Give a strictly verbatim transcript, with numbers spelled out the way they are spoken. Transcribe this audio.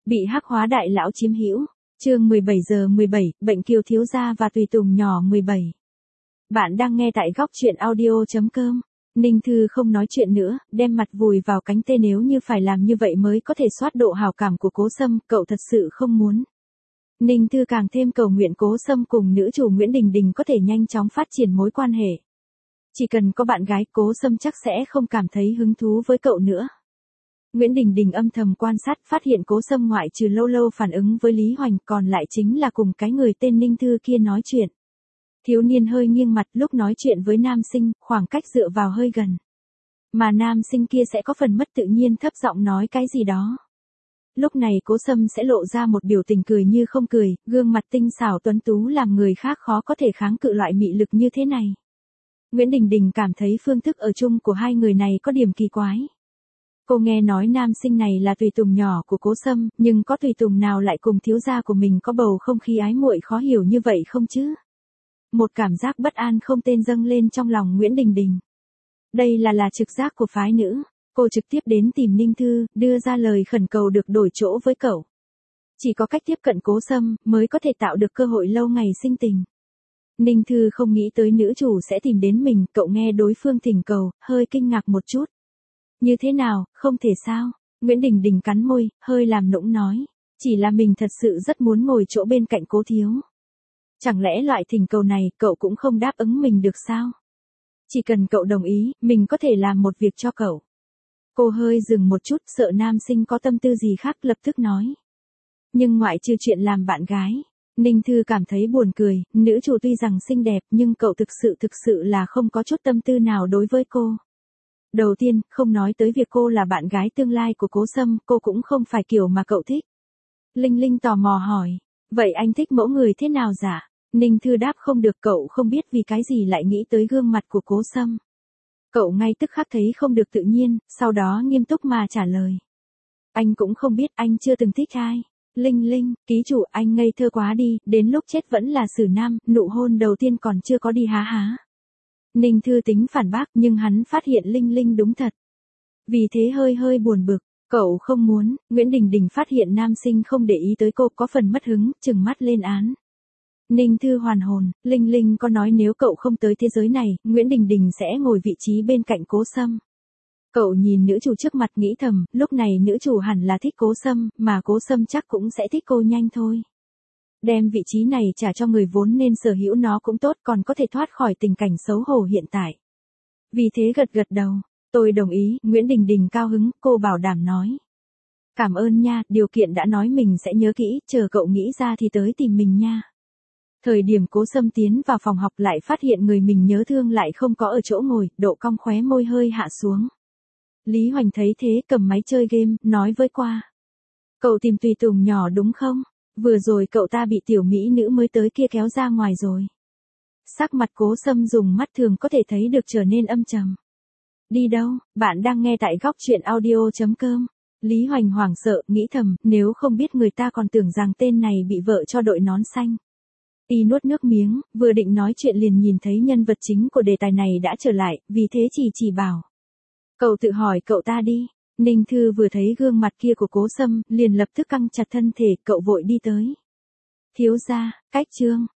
Bị hắc hóa đại lão chiếm hữu. Chương mười bảy giờ mười bảy, bệnh kiều thiếu gia và tùy tùng nhỏ mười bảy. Bạn đang nghe tại góc truyện audio chấm com. Ninh Thư không nói chuyện nữa, đem mặt vùi vào cánh tay. Nếu như phải làm như vậy mới có thể soát độ hảo cảm của Cố Sâm, cậu thật sự không muốn. Ninh Thư càng thêm cầu nguyện Cố Sâm cùng nữ chủ Nguyễn Đình Đình có thể nhanh chóng phát triển mối quan hệ. Chỉ cần có bạn gái, Cố Sâm chắc sẽ không cảm thấy hứng thú với cậu nữa. Nguyễn Đình Đình âm thầm quan sát, phát hiện Cố Sâm ngoại trừ lâu lâu phản ứng với Lý Hoành, còn lại chính là cùng cái người tên Ninh Thư kia nói chuyện. Thiếu niên hơi nghiêng mặt lúc nói chuyện với nam sinh, khoảng cách dựa vào hơi gần. Mà nam sinh kia sẽ có phần mất tự nhiên thấp giọng nói cái gì đó. Lúc này Cố Sâm sẽ lộ ra một biểu tình cười như không cười, gương mặt tinh xảo tuấn tú làm người khác khó có thể kháng cự loại mị lực như thế này. Nguyễn Đình Đình cảm thấy phương thức ở chung của hai người này có điểm kỳ quái. Cô nghe nói nam sinh này là tùy tùng nhỏ của Cố Sâm, nhưng có tùy tùng nào lại cùng thiếu gia của mình có bầu không khí ái muội khó hiểu như vậy không chứ? Một cảm giác bất an không tên dâng lên trong lòng Nguyễn Đình Đình. Đây là là trực giác của phái nữ. Cô trực tiếp đến tìm Ninh Thư, đưa ra lời khẩn cầu được đổi chỗ với cậu. Chỉ có cách tiếp cận Cố Sâm mới có thể tạo được cơ hội lâu ngày sinh tình. Ninh Thư không nghĩ tới nữ chủ sẽ tìm đến mình, cậu nghe đối phương thỉnh cầu, hơi kinh ngạc một chút. Như thế nào, không thể sao? Nguyễn Đình Đình cắn môi, hơi làm nũng nói. Chỉ là mình thật sự rất muốn ngồi chỗ bên cạnh Cố thiếu. Chẳng lẽ loại thỉnh cầu này cậu cũng không đáp ứng mình được sao? Chỉ cần cậu đồng ý, mình có thể làm một việc cho cậu. Cô hơi dừng một chút, sợ nam sinh có tâm tư gì khác, lập tức nói. Nhưng ngoại trừ chuyện làm bạn gái, Ninh Thư cảm thấy buồn cười, nữ chủ tuy rằng xinh đẹp nhưng cậu thực sự thực sự là không có chút tâm tư nào đối với cô. Đầu tiên, không nói tới việc cô là bạn gái tương lai của Cố Sâm, cô cũng không phải kiểu mà cậu thích. Linh Linh tò mò hỏi, vậy anh thích mẫu người thế nào dạ? Ninh Thư đáp không được, cậu không biết vì cái gì lại nghĩ tới gương mặt của Cố Sâm. Cậu ngay tức khắc thấy không được tự nhiên, sau đó nghiêm túc mà trả lời. Anh cũng không biết, anh chưa từng thích ai. Linh Linh, ký chủ, anh ngây thơ quá đi, đến lúc chết vẫn là xử nam, nụ hôn đầu tiên còn chưa có đi há há. Ninh Thư tính phản bác nhưng hắn phát hiện Linh Linh đúng thật. Vì thế hơi hơi buồn bực, cậu không muốn. Nguyễn Đình Đình phát hiện nam sinh không để ý tới cô, có phần mất hứng, trừng mắt lên án. Ninh Thư hoàn hồn, Linh Linh có nói nếu cậu không tới thế giới này, Nguyễn Đình Đình sẽ ngồi vị trí bên cạnh Cố Sâm. Cậu nhìn nữ chủ trước mặt nghĩ thầm, lúc này nữ chủ hẳn là thích Cố Sâm, mà Cố Sâm chắc cũng sẽ thích cô nhanh thôi. Đem vị trí này trả cho người vốn nên sở hữu nó cũng tốt, còn có thể thoát khỏi tình cảnh xấu hổ hiện tại. Vì thế gật gật đầu, tôi đồng ý. Nguyễn Đình Đình cao hứng, cô bảo đảm nói. Cảm ơn nha, điều kiện đã nói mình sẽ nhớ kỹ, chờ cậu nghĩ ra thì tới tìm mình nha. Thời điểm Cố Sâm tiến vào phòng học lại phát hiện người mình nhớ thương lại không có ở chỗ ngồi, độ cong khóe môi hơi hạ xuống. Lý Hoành thấy thế cầm máy chơi game, nói với qua. Cậu tìm tùy tùng nhỏ đúng không? Vừa rồi cậu ta bị tiểu mỹ nữ mới tới kia kéo ra ngoài rồi. Sắc mặt Cố Sâm dùng mắt thường có thể thấy được trở nên âm trầm. Đi đâu? Bạn đang nghe tại góc truyện audio chấm com. Lý Hoành hoảng sợ, nghĩ thầm, nếu không biết người ta còn tưởng rằng tên này bị vợ cho đội nón xanh. Y nuốt nước miếng, vừa định nói chuyện liền nhìn thấy nhân vật chính của đề tài này đã trở lại, vì thế chỉ chỉ bảo. Cậu tự hỏi cậu ta đi. Ninh Thư vừa thấy gương mặt kia của Cố Sâm, liền lập tức căng chặt thân thể, cậu vội đi tới. Thiếu gia, cách chương,